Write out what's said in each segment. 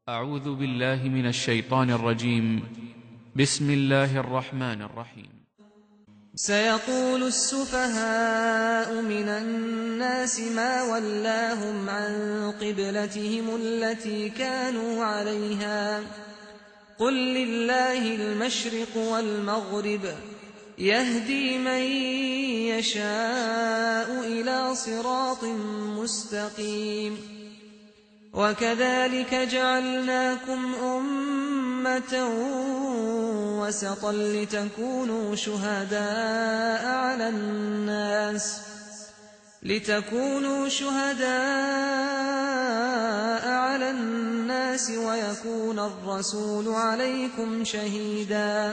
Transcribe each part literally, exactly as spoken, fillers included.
أعوذ بالله من الشيطان الرجيم. بسم الله الرحمن الرحيم. سيقول السفهاء من الناس ما ولاهم عن قبلتهم التي كانوا عليها قل لله المشرق والمغرب يهدي من يشاء إلى صراط مستقيم. وكذلك جعلناكم أمة وسطا لتكونوا شهداء على الناس لتكونوا شهداء على الناس ويكون الرسول عليكم شهيدا.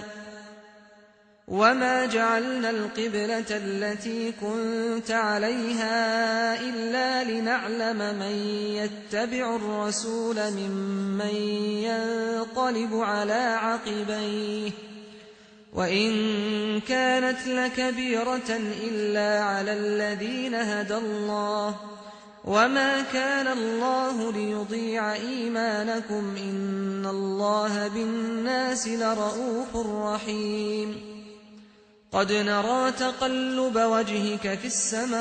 وما جعلنا القبلة التي كنت عليها إلا لنعلم من يتبع الرسول ممن ينقلب على عقبيه وإن كانت لكبيرة إلا على الذين هدى الله وما كان الله ليضيع إيمانكم إن الله بالناس لرءوف رحيم. قد نرى تقلب وجهك في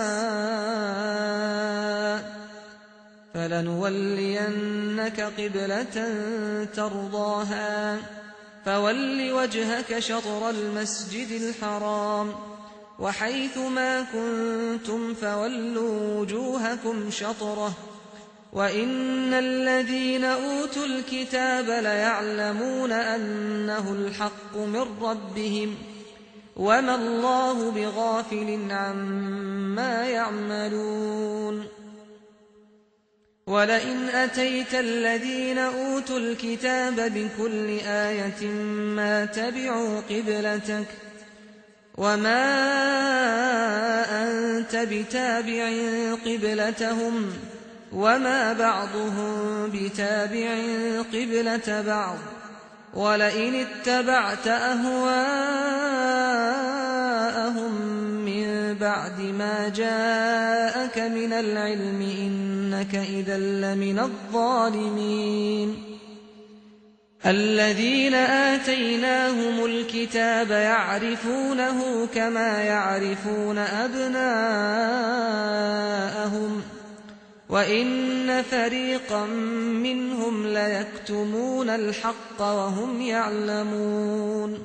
السماء فلنولينك قبلة ترضاها فول وجهك شطر المسجد الحرام وحيث ما كنتم فولوا وجوهكم شطره وإن الذين أوتوا الكتاب ليعلمون أنه الحق من ربهم وما الله بغافل عما يعملون. ولئن أتيت الذين أوتوا الكتاب بكل آية ما تبعوا قبلتك وما أنت بتابع قبلتهم وما بعضهم بتابع قبلة بعض ولئن اتبعت أهواءهم من بعد ما جاءك من العلم إنك إذا لمن الظالمين. الذين آتيناهم الكتاب يعرفونه كما يعرفون أبناءهم وإن فريقا منهم ليكتمون الحق وهم يعلمون.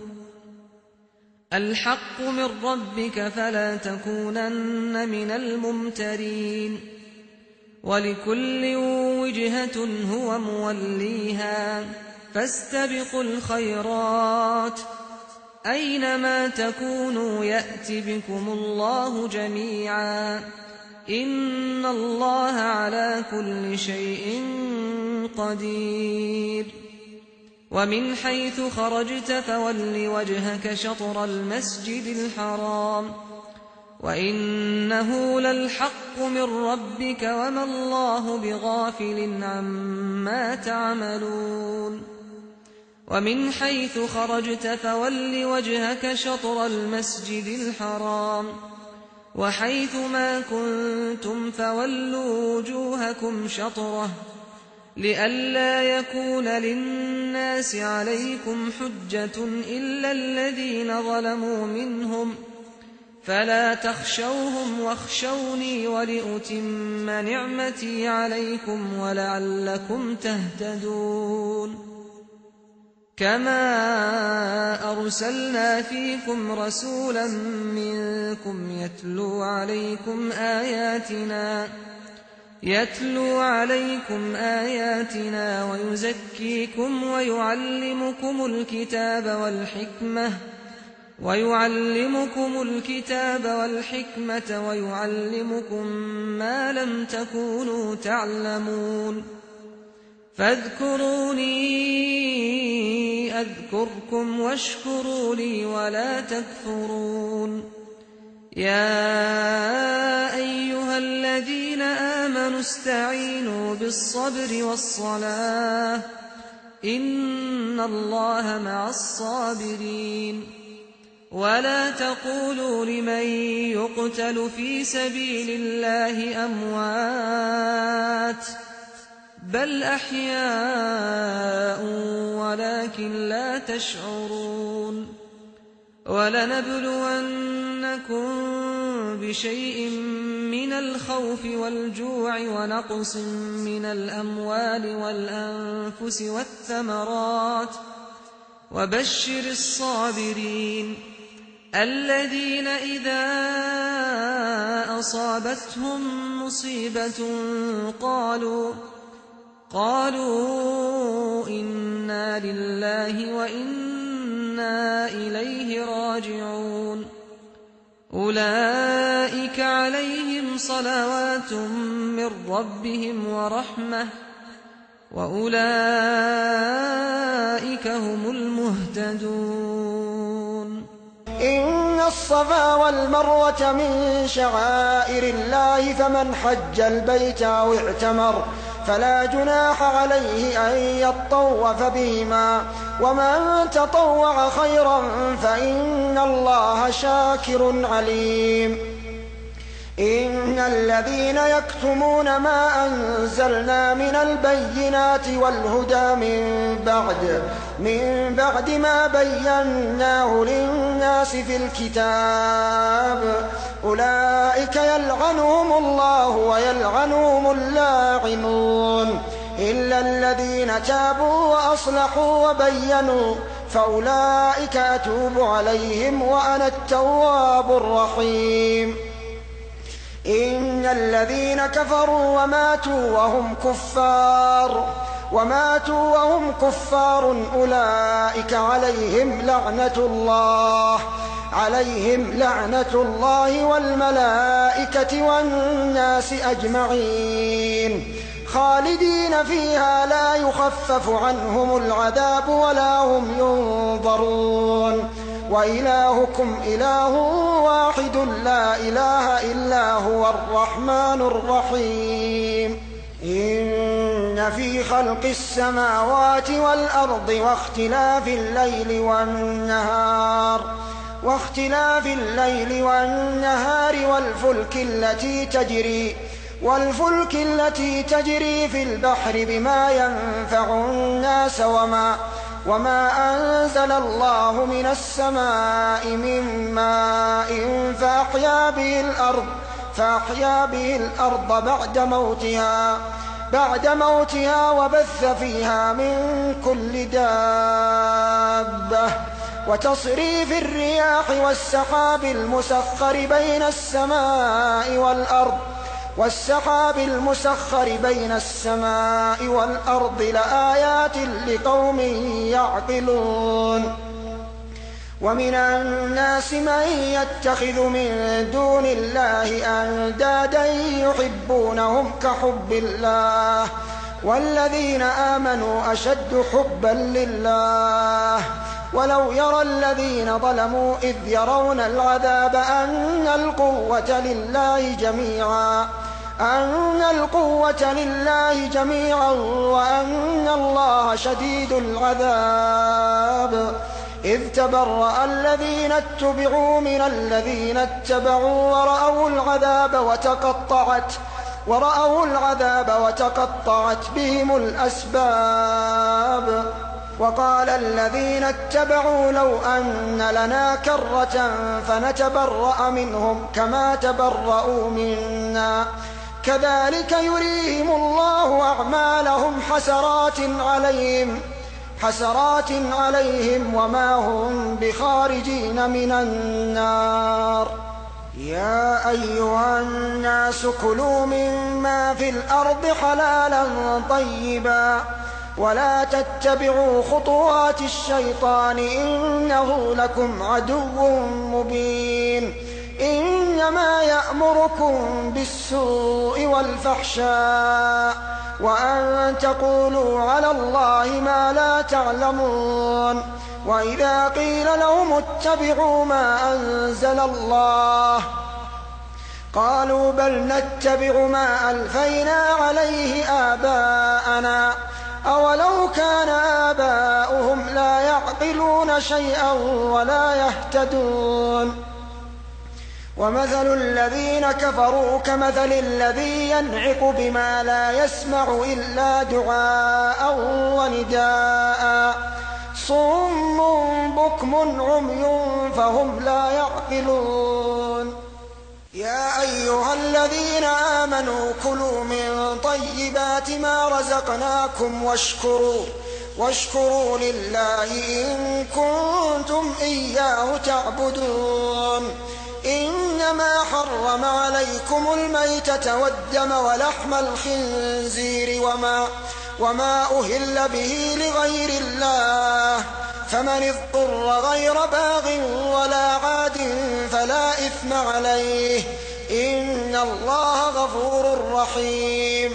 الحق من ربك فلا تكونن من الممترين. ولكل وجهة هو موليها فاستبقوا الخيرات أينما تكونوا يأت بكم الله جميعا إن الله على كل شيء قدير. ومن حيث خرجت فول وجهك شطر المسجد الحرام وإنه للحق من ربك وما الله بغافل عما تعملون. ومن حيث خرجت فول وجهك شطر المسجد الحرام وحيث ما كنتم فولوا وجوهكم شطره لئلا يكون للناس عليكم حجة إلا الذين ظلموا منهم فلا تخشوهم واخشوني ولأتم نعمتي عليكم ولعلكم تهتدون. كما أرسلنا فيكم رسولا منكم يتلو عليكم آياتنا يتلو عليكم آياتنا ويزكيكم ويعلمكم الكتاب والحكمة ويعلمكم الكتاب والحكمة ويعلمكم ما لم تكونوا تعلمون. فاذكروني أذكركم واشكروا لي ولا تكفرون. يا أيها الذين آمنوا استعينوا بالصبر والصلاة إن الله مع الصابرين. ولا تقولوا لمن يقتل في سبيل الله أموات بل أحياء ولكن لا تشعرون ولنبلونكم بشيء من الخوف والجوع ونقص من الأموال والأنفس والثمرات وبشر الصابرين الذين إذا أصابتهم مصيبة قالوا قالوا إنا لله وإنا إليه راجعون أولئك عليهم صلوات من ربهم ورحمة وأولئك هم المهتدون إن الصفا والمروة من شعائر الله فمن حج البيت أو اعتمر فلا جناح عليه أن يطوف بهما ومن تطوع خيرا فإن الله شاكر عليم إن الذين يكتمون ما أنزلنا من البينات والهدى من بعد من بعد ما بيناه للناس في الكتاب أولئك يلعنهم الله ويلعنهم اللاعنون إلا الذين تابوا وأصلحوا وبينوا فأولئك أتوب عليهم وأنا التواب الرحيم إن الذين كفروا وماتوا وهم كفار وماتوا وهم كفار أولئك عليهم لعنة الله عليهم لعنة الله والملائكة والناس أجمعين خالدين فيها لا يخفف عنهم العذاب ولا هم ينظرون وإلهكم إله واحد لا إله إلا هو الرحمن الرحيم إن في خلق السماوات والأرض واختلاف الليل والنهار واختلاف الليل والنهار والفلك التي تجري والفلك التي تجري في البحر بما ينفع الناس وما وما أنزل الله من السماء من ماء فأحيا به الأرض فأحيا به الأرض بعد موتها بعد موتها وبث فيها من كل دابة وتصريف الرياح والسحاب المسخر بين السماء والأرض والسحاب المسخر بين السماء والأرض لآيات لقوم يعقلون ومن الناس من يتخذ من دون الله أندادا يحبونهم كحب الله والذين آمنوا أشد حبا لله ولو يرى الذين ظلموا إذ يرون العذاب أن القوة لله جميعا أن القوة لله جميعا وأن الله شديد العذاب إذ تبرأ الذين اتبعوا من الذين اتبعوا ورأوا العذاب وتقطعت ورأوا العذاب وتقطعت بهم الأسباب وقال الذين اتبعوا لو أن لنا كرة فنتبرأ منهم كما تبرأوا منا كذلك يريهم الله أعمالهم حسرات عليهم حسرات عليهم وما هم بخارجين من النار يا أيها الناس كلوا مما في الأرض حلالا طيبا ولا تتبعوا خطوات الشيطان إنه لكم عدو مبين إنما يأمركم بالسوء والفحشاء وأن تقولوا على الله ما لا تعلمون وإذا قيل لهم اتبعوا ما أنزل الله قالوا بل نتبع ما ألفينا عليه آباءنا أولو كان آباؤهم لا يعقلون شيئا ولا يهتدون ومثل الذين كفروا كمثل الذي ينعق بما لا يسمع إلا دعاء ونداء صم بكم عمي فهم لا يعقلون. يا أيها الذين آمنوا كلوا من طيبات ما رزقناكم واشكروا واشكروا لله إن كنتم إياه تعبدون. إنما حرم عليكم الميتة والدم ولحم الخنزير وما, وما أهل به لغير الله فمن اضطر غير باغ ولا عاد فلا إثم عليه إن الله غفور رحيم.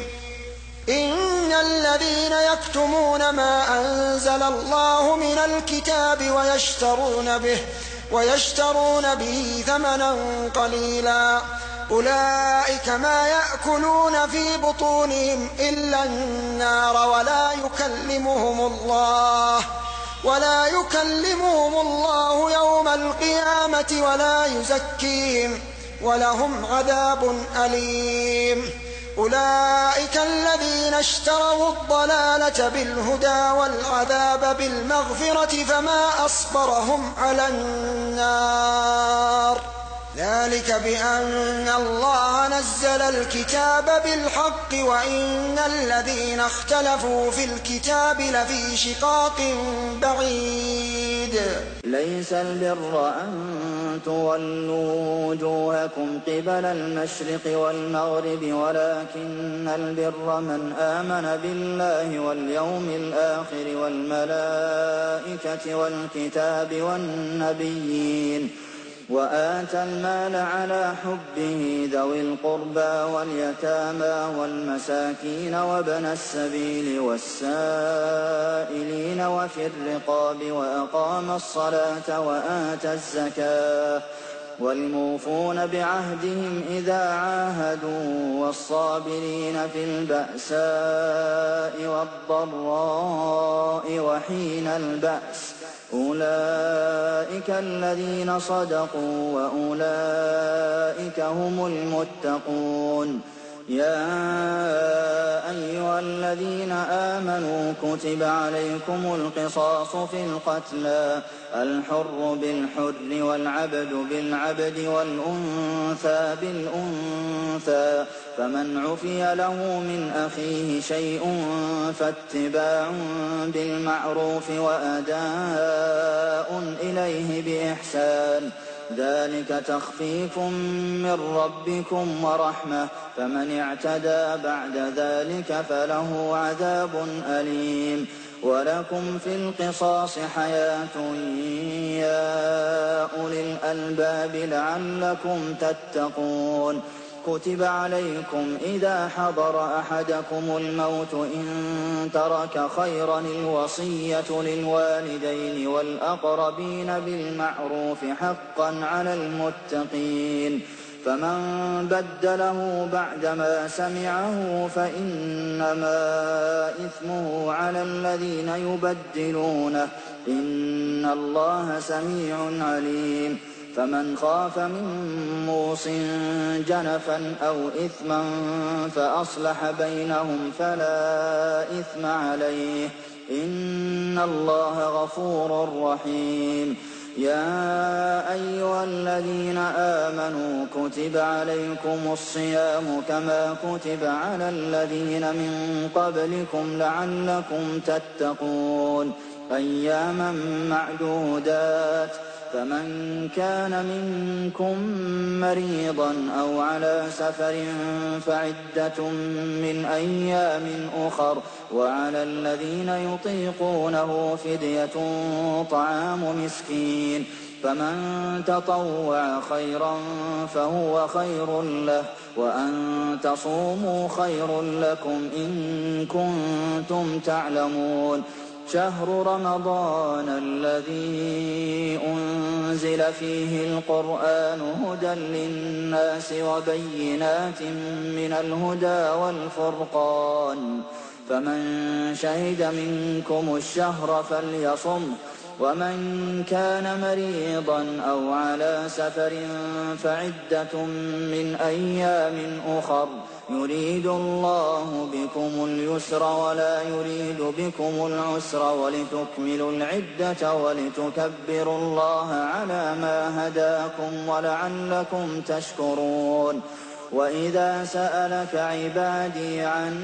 إن الذين يكتمون ما أنزل الله من الكتاب ويشترون به ويشترون به ثمنا قليلا أولئك ما يأكلون في بطونهم إلا النار ولا يكلمهم الله ولا يكلمهم الله يوم القيامة ولا يزكيهم ولهم عذاب أليم. أولئك الذين اشتروا الضلالة بالهدى والعذاب بالمغفرة فما أصبرهم على النار ذلك بأن الله نزل الكتاب بالحق وإن الذين اختلفوا في الكتاب لفي شقاق بعيد. ليس البر أن تولوا وجوهكم قبل المشرق والمغرب ولكن البر من آمن بالله واليوم الآخر والملائكة والكتاب والنبيين وآتى المال على حبه ذوي القربى واليتامى والمساكين وابن السبيل والسائلين وفي الرقاب وأقام الصلاة وآتى الزكاة والموفون بعهدهم إذا عاهدوا والصابرين في البأساء والضراء وحين البأس أولئك الذين صدقوا وأولئك هم المتقون. يا أيها الذين آمنوا كتب عليكم القصاص في القتلى الحر بالحر والعبد بالعبد والأنثى بالأنثى فمن عفي له من أخيه شيء فاتباع بالمعروف وأداء إليه بإحسان ذلك تخفيف من ربكم ورحمة فمن اعتدى بعد ذلك فله عذاب أليم. ولكم في القصاص حياة يا أولي الألباب لعلكم تتقون. كتب عليكم إذا حضر أحدكم الموت إن ترك خيرا الوصية للوالدين والأقربين بالمعروف حقا على المتقين فمن بدله بعدما سمعه فإنما إثمه على الذين يبدلونه إن الله سميع عليم. فمن خاف من موص جنفا أو إثما فأصلح بينهم فلا إثم عليه إن الله غفور رحيم. يا أيها الذين آمنوا كتب عليكم الصيام كما كتب على الذين من قبلكم لعلكم تتقون أياما معدودات فمن كان منكم مريضا أو على سفر فعدة من أيام أخر وعلى الذين يطيقونه فدية طعام مسكين فمن تطوع خيرا فهو خير له وأن تصوموا خير لكم إن كنتم تعلمون. شهر رمضان الذي أنزل فيه القرآن هدى للناس وبينات من الهدى والفرقان فمن شهد منكم الشهر فليصم ومن كان مريضا أو على سفر فعدة من أيام أخر يريد الله بكم اليسر ولا يريد بكم العسر ولتكملوا العدة ولتكبروا الله على ما هداكم ولعلكم تشكرون وإذا سألك عبادي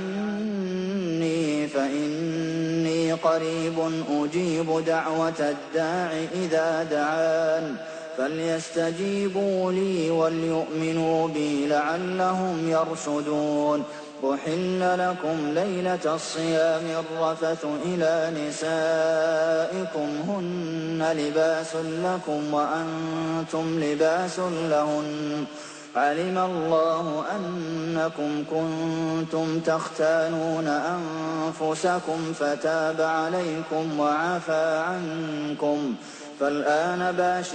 عني فإني قريب أجيب دعوة الداع إذا دعان فليستجيبوا لي وليؤمنوا بي لعلهم يرشدون أحل لكم ليلة الصيام الرفث إلى نسائكم هن لباس لكم وأنتم لباس لهن علم الله أنكم كنتم تختانون أنفسكم فتاب عليكم وعفى عنكم فالآن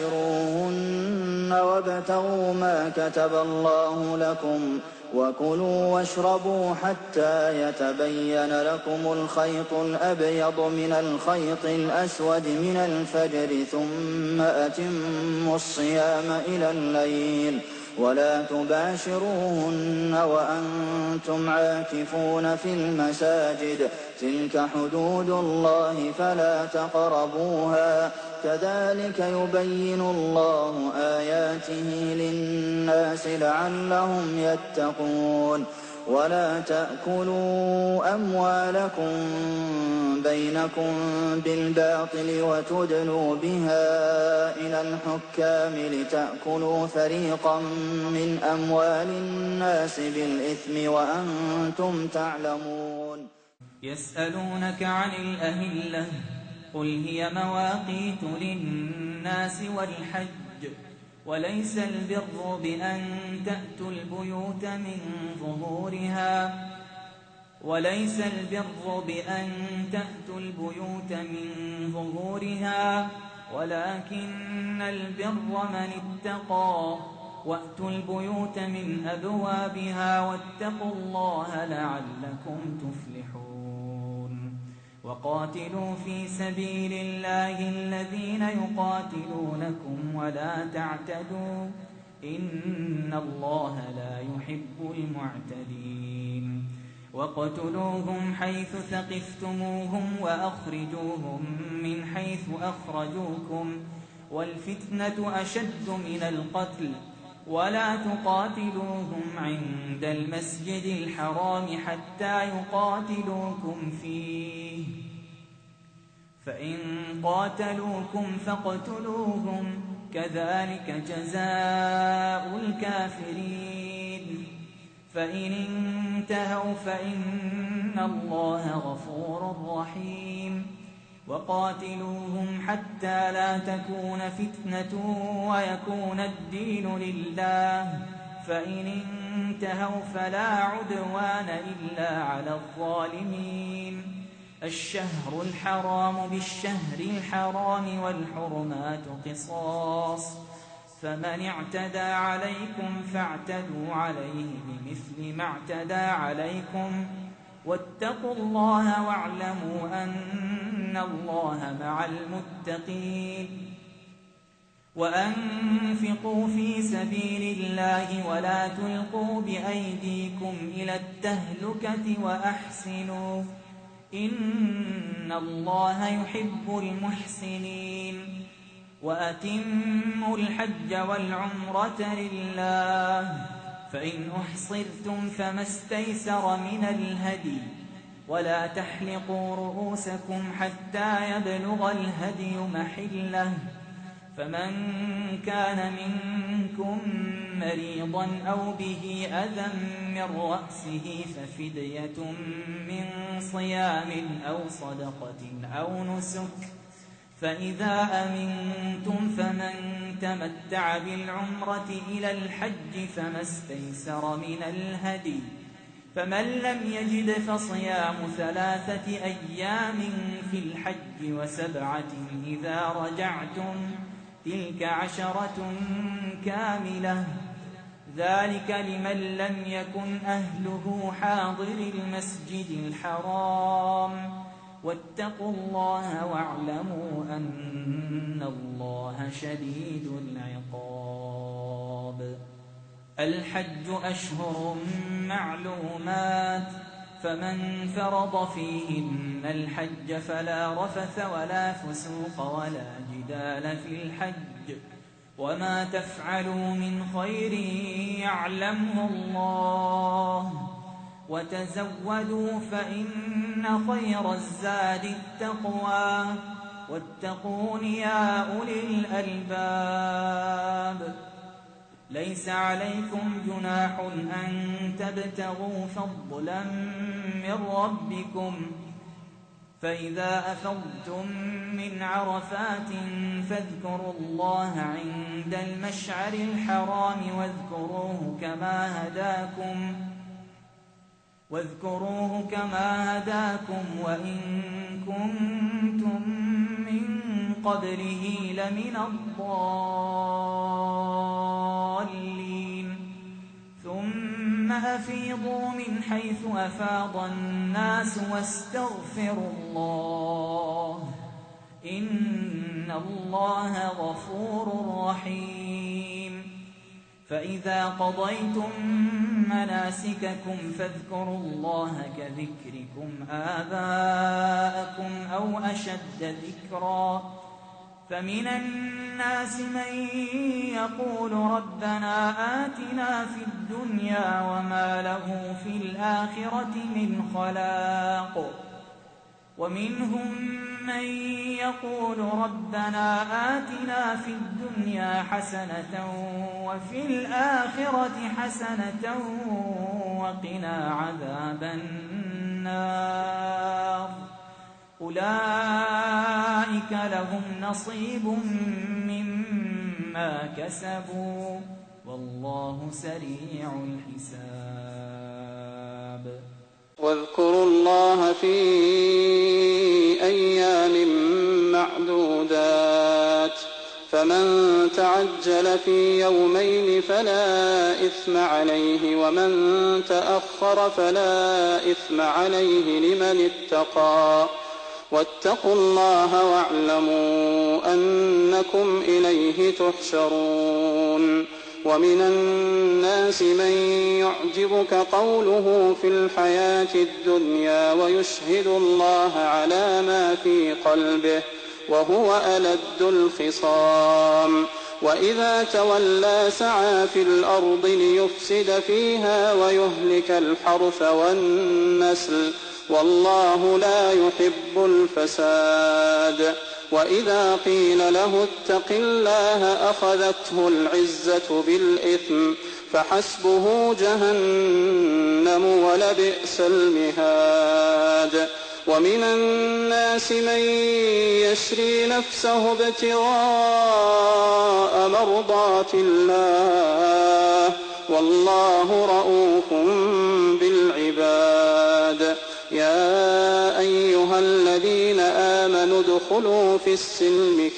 باشروهن وابتغوا ما كتب الله لكم وكلوا واشربوا حتى يتبين لكم الخيط الأبيض من الخيط الأسود من الفجر ثم أتموا الصيام إلى الليل ولا تباشروهن وأنتم عاكفون في المساجد تلك حدود الله فلا تقربوها كذلك يبين الله آياته للناس لعلهم يتقون ولا تأكلوا أموالكم بينكم بالباطل وتدلوا بها إلى الحكام لتأكلوا فريقا من أموال الناس بالإثم وأنتم تعلمون يسألونك عن الأهلة قل هي مواقيت للناس والحج وليس البر بأن تأتوا البيوت من ظهورها وليس البر بأن تأتوا البيوت من ظهورها ولكن البر من اتقى وأتوا البيوت من أبوابها واتقوا الله لعلكم تفلحون وقاتلوا في سبيل الله الذين يقاتلونكم ولا تعتدوا إن الله لا يحب المعتدين وقتلوهم حيث ثقفتموهم وأخرجوهم من حيث أخرجوكم والفتنة أشد من القتل ولا تقاتلوهم عند المسجد الحرام حتى يقاتلوكم فيه فإن قاتلوكم فاقتلوهم كذلك جزاء الكافرين فإن انتهوا فإن الله غفور رحيم وقاتلوهم حتى لا تكون فتنة ويكون الدين لله فإن انتهوا فلا عدوان إلا على الظالمين الشهر الحرام بالشهر الحرام والحرمات قصاص فمن اعتدى عليكم فاعتدوا عليه بمثل ما اعتدى عليكم واتقوا الله واعلموا أن الله مع المتقين وأنفقوا في سبيل الله ولا تلقوا بأيديكم إلى التهلكة وأحسنوا إن الله يحب المحسنين وأتموا الحج والعمرة لله فإن أحصرتم فما استيسر من الهدي ولا تحلقوا رؤوسكم حتى يبلغ الهدي محله فمن كان منكم مريضا أو به أذى من رأسه ففدية من صيام أو صدقة أو نسك فإذا أمنتم فمن تمتع بالعمرة إلى الحج فما استيسر من الهدي فمن لم يجد فصيام ثلاثة أيام في الحج وسبعة إذا رجعتم تلك عشرة كاملة ذلك لمن لم يكن أهله حاضر المسجد الحرام واتقوا الله واعلموا أن الله شديد العقاب. الحج أشهر معلومات، فمن فرض فيهن الحج فلا رفث ولا فسوق ولا جدال في الحج، وما تفعلوا من خير يعلمه الله، وتزودوا فإن خير الزاد التقوى، واتقون يا أولي الألباب. ليس عليكم جناح أن تبتغوا فضلا من ربكم، فإذا أفضتم من عرفات فاذكروا الله عند المشعر الحرام واذكروه كما هداكم واذكروه كما هداكم وإن كنتم من قبله لمن الضالين. ثم أفيضوا من حيث أفاض الناس واستغفروا الله، إن الله غفور رحيم. فإذا قضيتم مناسككم فاذكروا الله كذكركم آباءكم أو أشد ذكرا. فمن الناس من يقول ربنا آتنا في الدنيا وما له في الآخرة من خلاق، ومنهم من يقول ربنا آتنا في الدنيا حسنة وفي الآخرة حسنة وقنا عذاب النار. أولئك لهم نصيب مما كسبوا والله سريع الحساب. واذكروا الله في أيام معدودات، فمن تعجل في يومين فلا إثم عليه، ومن تأخر فلا إثم عليه لمن اتقى. واتقوا الله واعلموا أنكم إليه تحشرون. ومن الناس من يعجبك قوله في الحياة الدنيا ويشهد الله على ما في قلبه وهو ألد الخصام، وإذا تولى سعى في الأرض ليفسد فيها ويهلك الحرث والنسل، والله لا يحب الفساد. وإذا قيل له اتق الله أخذته العزة بالإثم، فحسبه جهنم ولبئس المهاد. ومن الناس من يشري نفسه ابتغاء مرضات الله، والله رؤوف بالعباد. يا أيها الذين آمنوا ادخلوا في السلم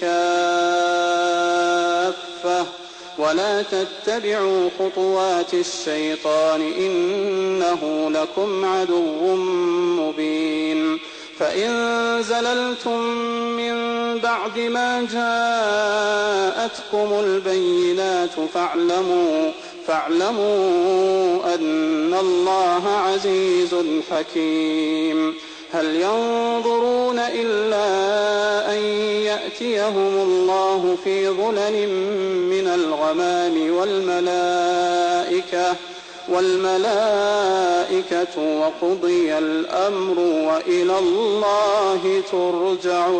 كافة ولا تتبعوا خطوات الشيطان إنه لكم عدو مبين. فإن زللتم من بعد ما جاءتكم البينات فاعلموا فاعلموا أن الله عزيز حكيم. هل ينظرون إلا أن يأتيهم الله في ظلل من الغمام والملائكة والملائكة وقضي الأمر وإلى الله ترجع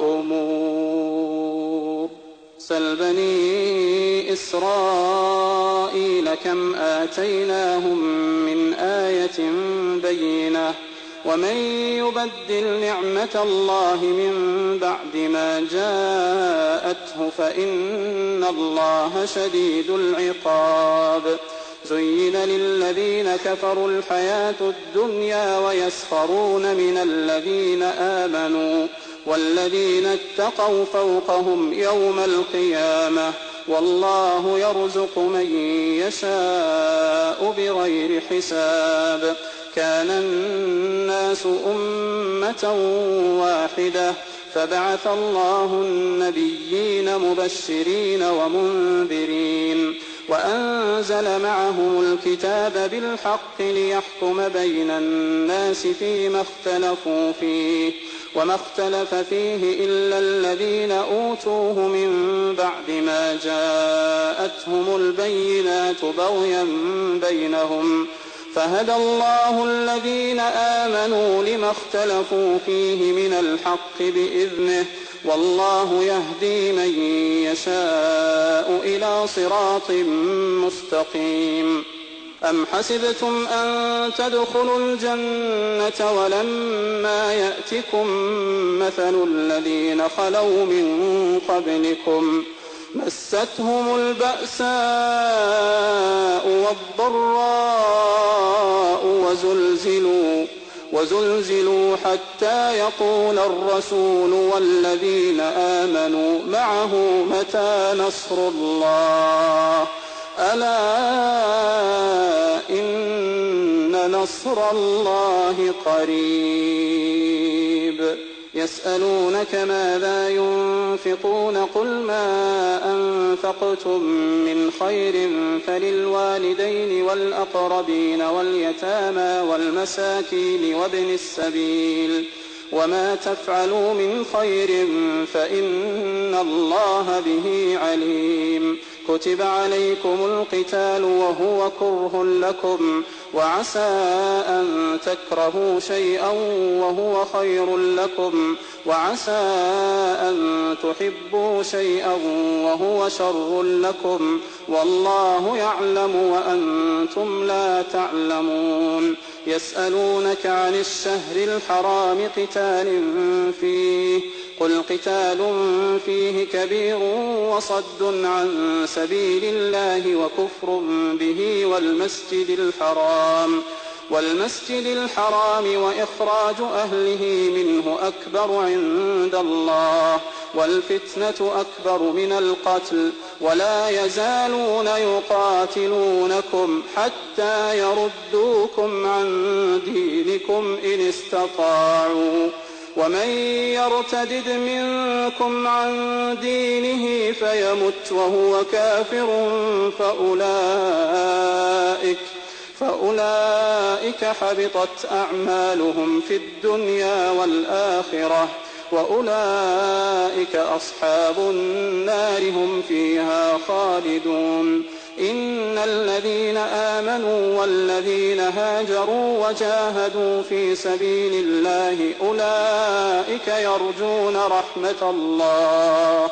الأمور. سل بني إسرائيل كم آتيناهم من آية بينة ومن يبدل نعمة الله من بعد ما جاءته فإن الله شديد العقاب. زين للذين كفروا الحياة الدنيا ويسخرون من الذين آمنوا والذين اتقوا فوقهم يوم القيامة والله يرزق من يشاء بغير حساب. كان الناس أمة واحدة فبعث الله النبيين مبشرين ومنذرين وأنزل معهم الكتاب بالحق ليحكم بين الناس فيما اختلفوا فيه وما اختلف فيه إلا الذين أوتوه من بعد ما جاءتهم البينات بغيا بينهم فهدى الله الذين آمنوا لما اختلفوا فيه من الحق بإذنه والله يهدي من يشاء إلى صراط مستقيم. أم حسبتم أن تدخلوا الجنة ولما يأتكم مثل الذين خلوا من قبلكم مستهم البأساء والضراء وزلزلوا وزلزلوا حتى يقول الرسول والذين آمنوا معه متى نصر الله ألا إن نصر الله قريب. يسألونك ماذا ينفقون قل ما أنفقتم من خير فللوالدين والأقربين واليتامى والمساكين وابن السبيل وما تفعلوا من خير فإن الله به عليم. كتب عليكم القتال وهو كره لكم وعسى أن تكرهوا شيئا وهو خير لكم وعسى أن تحبوا شيئا وهو شر لكم والله يعلم وأنتم لا تعلمون. يسألونك عن الشهر الحرام قتال فيه قل قتال فيه كبير وصد عن سبيل الله وكفر به والمسجد الحرام والمسجد الحرام وإخراج أهله منه أكبر عند الله والفتنة أكبر من القتل ولا يزالون يقاتلونكم حتى يردوكم عن دينكم إن استطاعوا ومن يرتدد منكم عن دينه فيمت وهو كافر فأولئك فأولئك حبطت أعمالهم في الدنيا والآخرة وأولئك أصحاب النار هم فيها خالدون. إن الذين آمنوا والذين هاجروا وجاهدوا في سبيل الله أولئك يرجون رحمة الله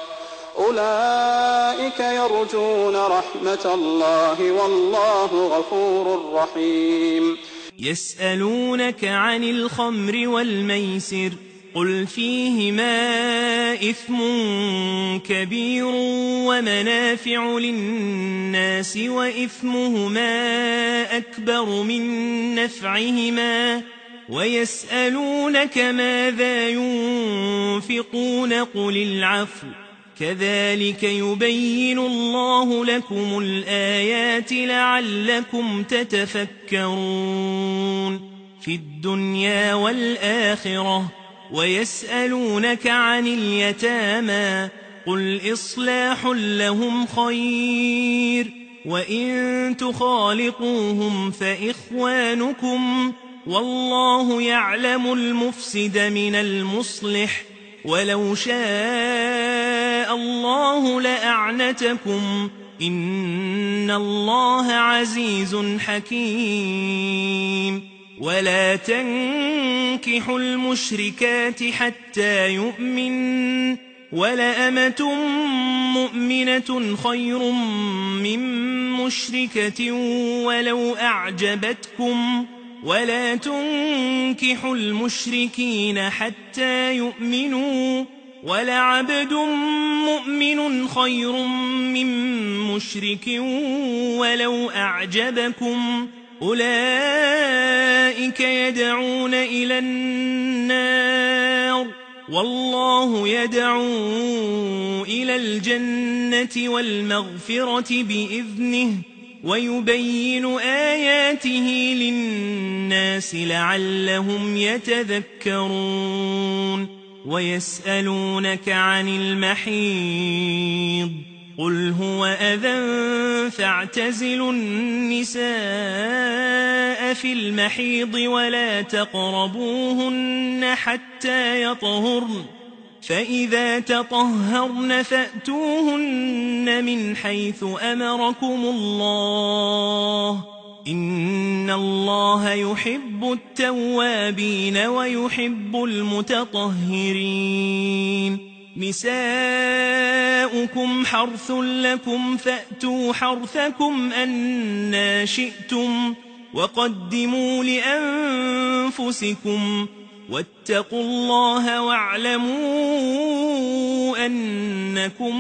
أولئك يرجون رحمة الله والله غفور رحيم. يسألونك عن الخمر والميسر قل فيهما إثم كبير ومنافع للناس وإثمهما أكبر من نفعهما ويسألونك ماذا ينفقون قل العفو كذلك يبين الله لكم الآيات لعلكم تتفكرون في الدنيا والآخرة. ويسألونك عن اليتامى قل إصلاح لهم خير وإن تخالطوهم فإخوانكم والله يعلم المفسد من المصلح ولو شاء الله لأعنتكم إن الله عزيز حكيم. ولا تنكحوا المشركات حتى يؤمن ولأمة مؤمنة خير من مشركة ولو أعجبتكم ولا تنكحوا المشركين حتى يؤمنوا ولعبد مؤمن خير من مشرك ولو أعجبكم أولئك يدعون إلى النار والله يدعو إلى الجنة والمغفرة بإذنه ويبين آياته للناس لعلهم يتذكرون ويسألونك عن المحيض قل هو أذى فاعتزلوا النساء في المحيض ولا تقربوهن حتى يطهرن فإذا تطهرن فأتوهن من حيث أمركم الله إن الله يحب التوابين ويحب المتطهرين نساؤكم حرث لكم فأتوا حرثكم أنى شئتم وقدموا لأنفسكم واتقوا الله واعلموا أنكم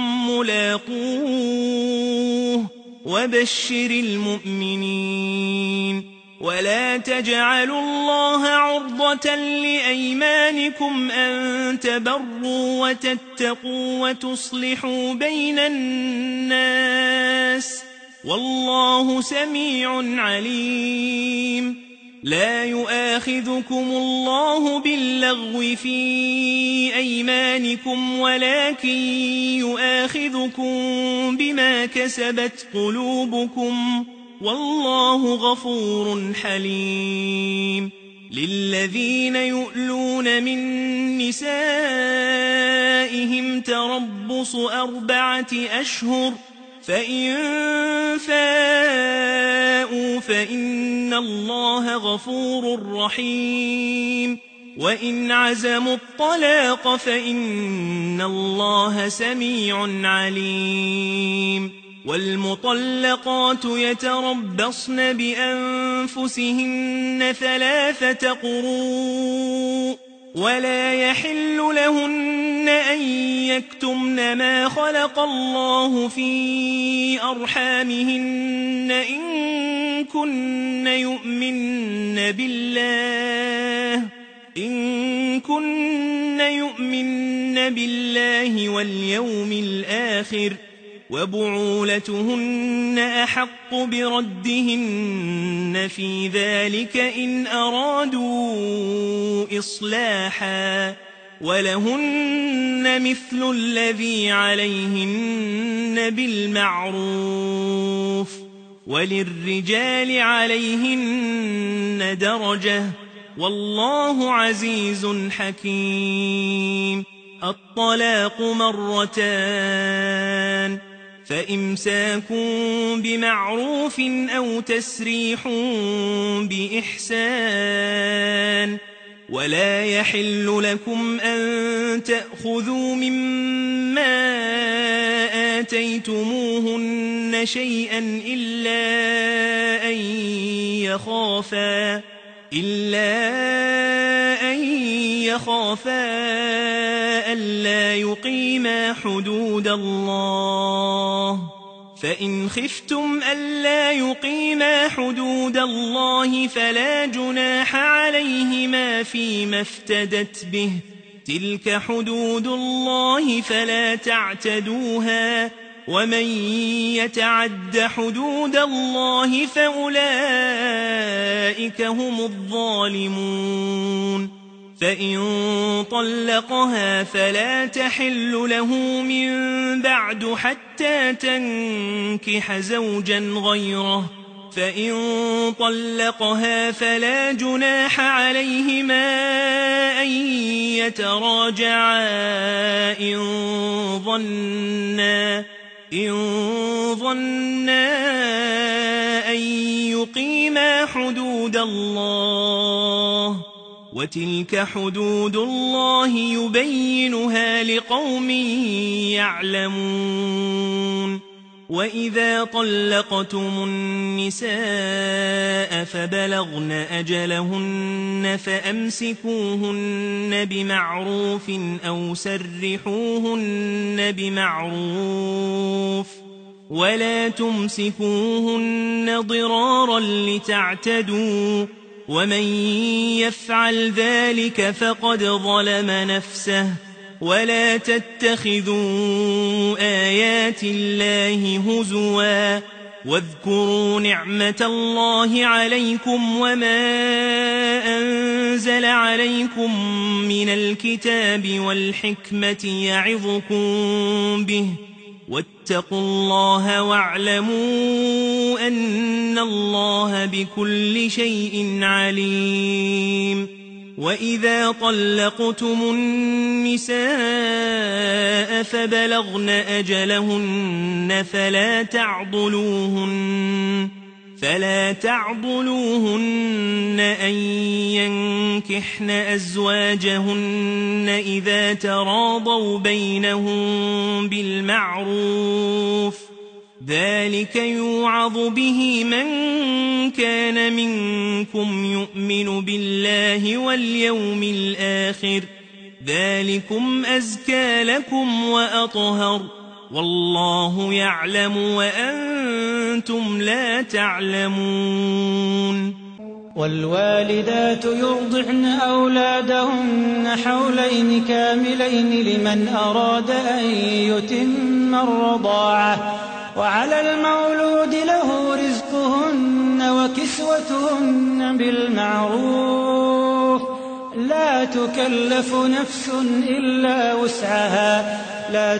ملاقوه وبشر المؤمنين ولا تجعلوا الله عرضة لأيمانكم أن تبروا وتتقوا وتصلحوا بين الناس والله سميع عليم لا يؤاخذكم الله باللغو في أيمانكم ولكن يؤاخذكم بما كسبت قلوبكم والله غفور حليم للذين يؤلون من نسائهم تربص أربعة أشهر فإن فاءوا فإن الله غفور رحيم وإن عزموا الطلاق فإن الله سميع عليم والمطلقات يتربصن بأنفسهن ثلاثة قروء ولا يحل لهن أن يكتمن ما خلق الله في أرحامهن إن كن يؤمن بالله إن كن يؤمن بالله واليوم الآخر وبعولتهن أحق بردهن في ذلك إن أرادوا إصلاحا ولهن مثل الذي عليهن بالمعروف وللرجال عليهن درجة والله عزيز حكيم الطلاق مرتان فإمساكم بمعروف أو تسريح بإحسان ولا يحل لكم أن تأخذوا مما آتيتموهن شيئا إلا أن يخافا إلا أن يخافا ألا يقيما حدود الله فإن خفتم ألا يقيما حدود الله فلا جناح عليهما فيما افتدت به تلك حدود الله فلا تعتدوها ومن يتعد حدود الله فأولئك هم الظالمون فإن طلقها فلا تحل له من بعد حتى تنكح زوجا غيره فإن طلقها فلا جناح عليهما أن يتراجعا إن ظنا إن ظنا أن يقيما حدود الله وتلك حدود الله يبينها لقوم يعلمون وإذا طلقتم النساء فبلغن أجلهن فأمسكوهن بمعروف أو سرحوهن بمعروف ولا تمسكوهن ضرارا لتعتدوا ومن يفعل ذلك فقد ظلم نفسه ولا تتخذوا آيات الله هزوا واذكروا نعمة الله عليكم وما أنزل عليكم من الكتاب والحكمة يعظكم به واتقوا الله واعلموا أن الله بكل شيء عليم. وإذا طلقتم النساء فبلغن أجلهن فلا تعضلوهن فلا تعضلوهن أن ينكحن أزواجهن إذا تراضوا بينهم بالمعروف ذلك يوعظ به من كان منكم يؤمن بالله واليوم الآخر ذلكم أزكى لكم وأطهر والله يعلم وأنتم لا تعلمون. والوالدات يرضعن أولادهن حولين كاملين لمن أراد أن يتم الرضاعة وعلى المولود له رزقهن وكسوتهن بالمعروف لا تكلف نفس إلا وسعها لا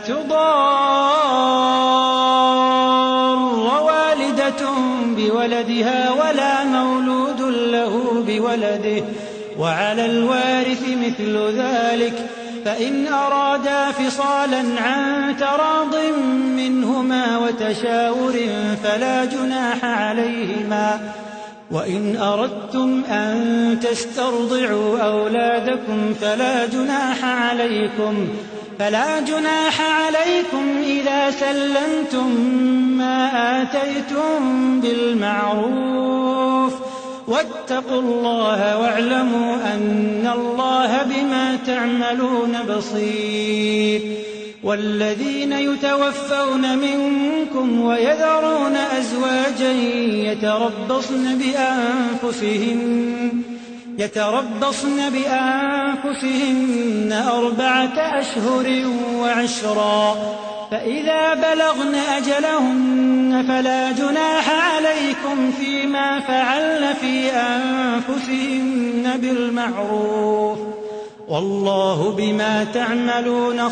تضار والدة بولدها ولا مولود له بولده وعلى الوارث مثل ذلك فإن أرادا فصالا عن تراض منهما وتشاور فلا جناح عليهما. وإن أردتم أن تسترضعوا أولادكم فلا جناح عليكم فلا جناح عليكم إذا سلمتم ما آتيتم بالمعروف واتقوا الله واعلموا أن الله بما تعملون بصير. والذين يتوفون منكم ويذرون أزواجا يتربصن بأنفسهن يتربصن بأنفسهن أربعة أشهر وعشرا فإذا بلغن أجلهن فلا جناح عليكم فيما فعلن في أنفسهن بالمعروف والله بما تعملون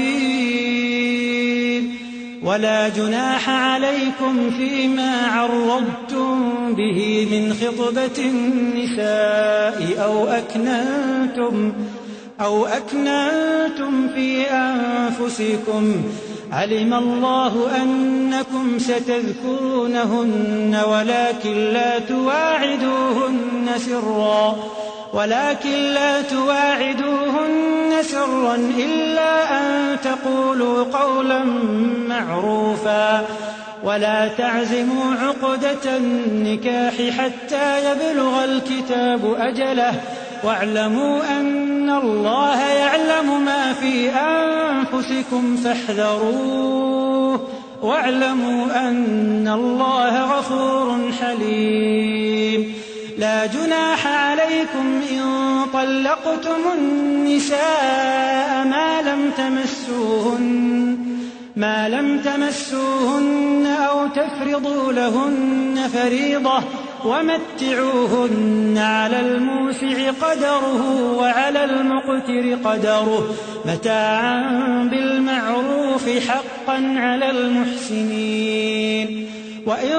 خبير. ولا جناح عليكم فيما عرضتم به من خطبة النساء أو أكننتم أو أكننتم في أنفسكم علم الله أنكم ستذكرونهن ولكن لا تواعدوهن سرا ولكن لا تواعدوهن سرا إلا أن تقولوا قولا معروفا ولا تعزموا عقدة النكاح حتى يبلغ الكتاب أجله واعلموا أن الله يعلم ما في أنفسكم فاحذروه واعلموا أن الله غفور حليم. لا جناح عليكم إن طلقتم النساء ما لم تمسوهن ما لم تمسوهن أو تفرضوا لهن فريضة ومتعوهن على الموسع قدره وعلى المقتر قدره متاعا بالمعروف حقا على المحسنين. وإن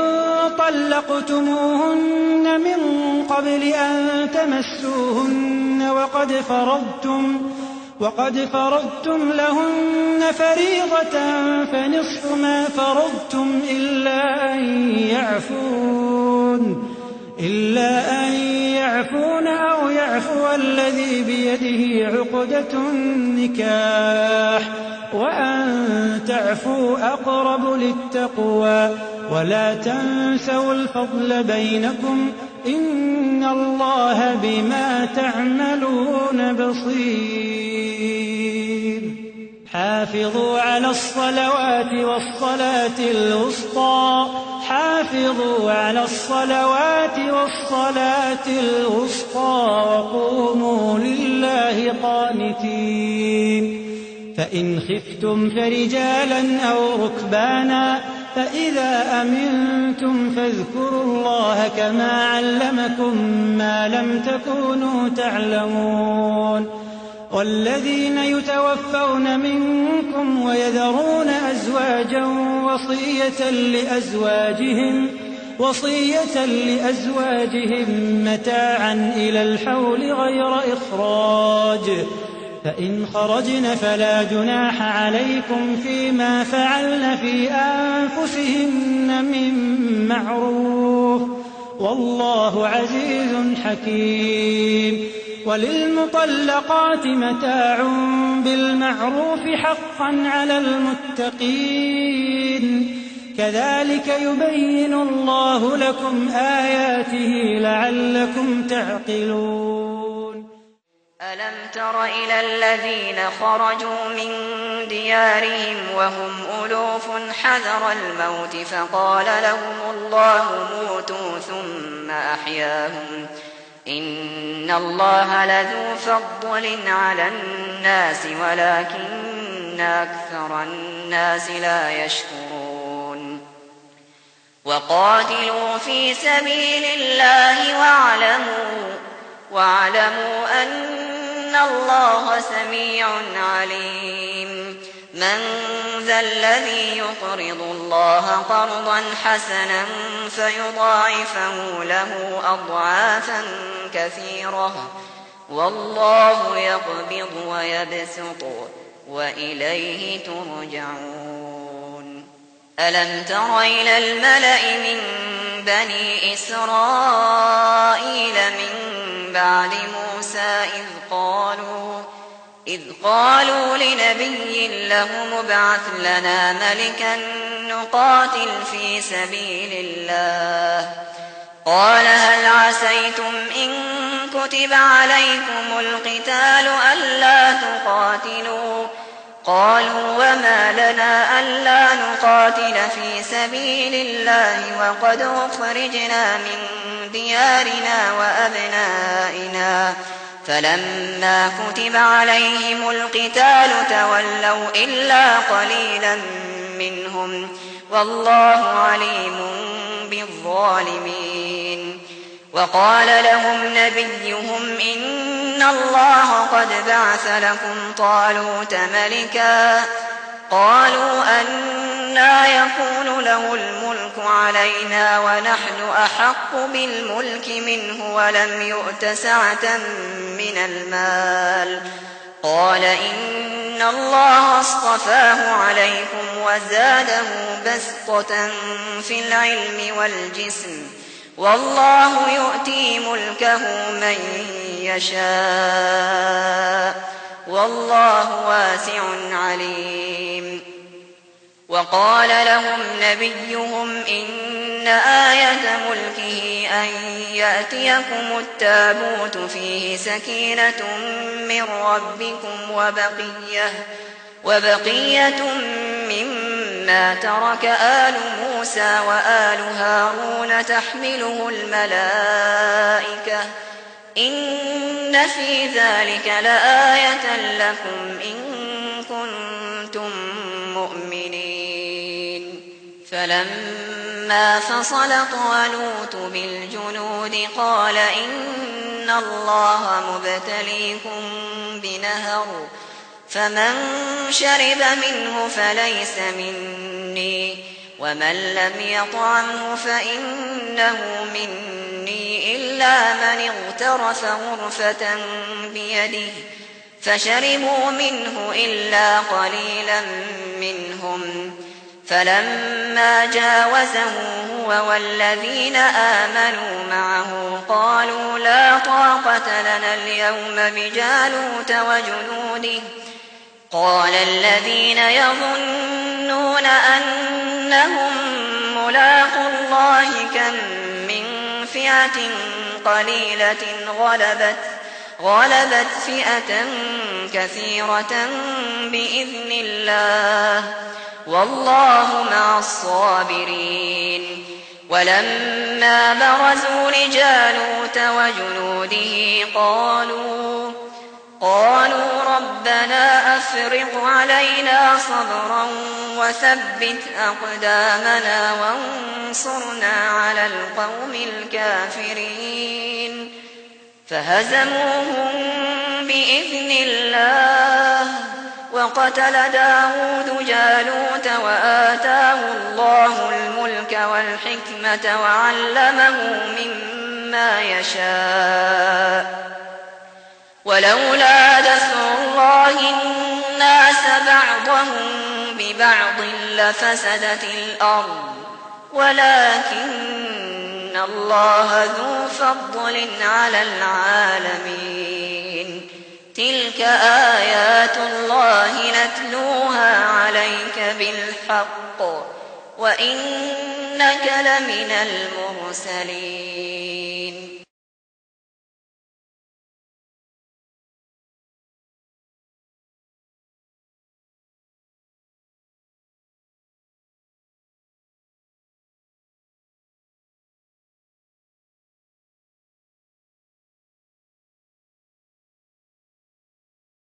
طلقتموهن من قبل أن تمسوهن وقد فرضتم وقد فرضتم لهن فريضة فنصف ما فرضتم إلا أن يعفون إلا أن يعفون أو يعفو الذي بيده عقدة النكاح وأن تعفوا أقرب للتقوى ولا تنسوا الفضل بينكم إن الله بما تعملون بصير. حافظوا على الصلوات والصلاة الوسطى حافظوا على الصلوات والصلاة الوسطى وقوموا لله قانتين. فإن خفتم فرجالا أو ركبانا فإذا أمنتم فاذكروا الله كما علمكم ما لم تكونوا تعلمون والذين يتوفون منكم ويذرون أزواجا وصية لأزواجهم وصية لأزواجهم متاعا إلى الحول غير إخراج فإن خرجن فلا جناح عليكم فيما فعلن في أنفسهن من معروف والله عزيز حكيم وللمطلقات متاع بالمعروف حقا على المتقين كذلك يبين الله لكم آياته لعلكم تعقلون ألم تر إلى الذين خرجوا من ديارهم وهم ألوف حذر الموت فقال لهم الله موتوا ثم أحياهم إن الله لذو فضل على الناس ولكن أكثر الناس لا يشكرون وقاتلوا في سبيل الله واعلموا واعلموا أن الله سميع عليم من ذا الذي يقرض الله قرضا حسنا فيضاعفه له أضعافا كثيرة والله يقبض ويبسط وإليه ترجعون ألم تر إلى الملأ من بني إسرائيل من بعد موسى إذ قالوا إذ قالوا لنبي له ابعث لنا ملكا نقاتل في سبيل الله قال هل عسيتم إن كتب عليكم القتال ألا تقاتلوا قالوا وما لنا ألا نقاتل في سبيل الله وقد أخرجنا من ديارنا وأبنائنا فلما كتب عليهم القتال تولوا إلا قليلا منهم والله عليم بالظالمين وقال لهم نبيهم إن الله قد بعث لكم طالوت ملكا قالوا أنى يكون له الملك علينا ونحن أحق بالملك منه ولم يؤت سعة من المال قال إن الله اصطفاه عليكم وزاده بسطة في العلم والجسم والله يؤتي ملكه من يشاء والله واسع عليم وقال لهم نبيهم إن آية ملكه أن يأتيكم التابوت فيه سكينة من ربكم وبقية, وبقية مما ترك آل موسى وآل هارون تحمله الملائكة إن في ذلك لآية لكم إن كنتم مؤمنين فلما فصل طالوت بالجنود قال إن الله مبتليكم بنهر فمن شرب منه فليس مني ومن لم يطعمه فإنه مني إلا من اغترف غرفة بيده فشربوا منه إلا قليلا منهم فلما جاوزه هو والذين آمنوا معه قالوا لا طاقة لنا اليوم بجالوت وجنوده قال الذين يظنون أنهم ملاقو الله كم من فئة قليلة غلبت غلبت فئة كثيرة بإذن الله والله مع الصابرين ولما برزوا لجالوت وجنوده قالوا قالوا ربنا أفرغ علينا صبرا وثبت أقدامنا وانصرنا على القوم الكافرين فهزموهم بإذن الله وقتل داود جالوت وآتاه الله الملك والحكمة وعلمه مما يشاء ولولا دفع الله الناس بعضهم ببعض لفسدت الأرض ولكن الله ذو فضل على العالمين تلك آيات الله نتلوها عليك بالحق وإنك لمن المرسلين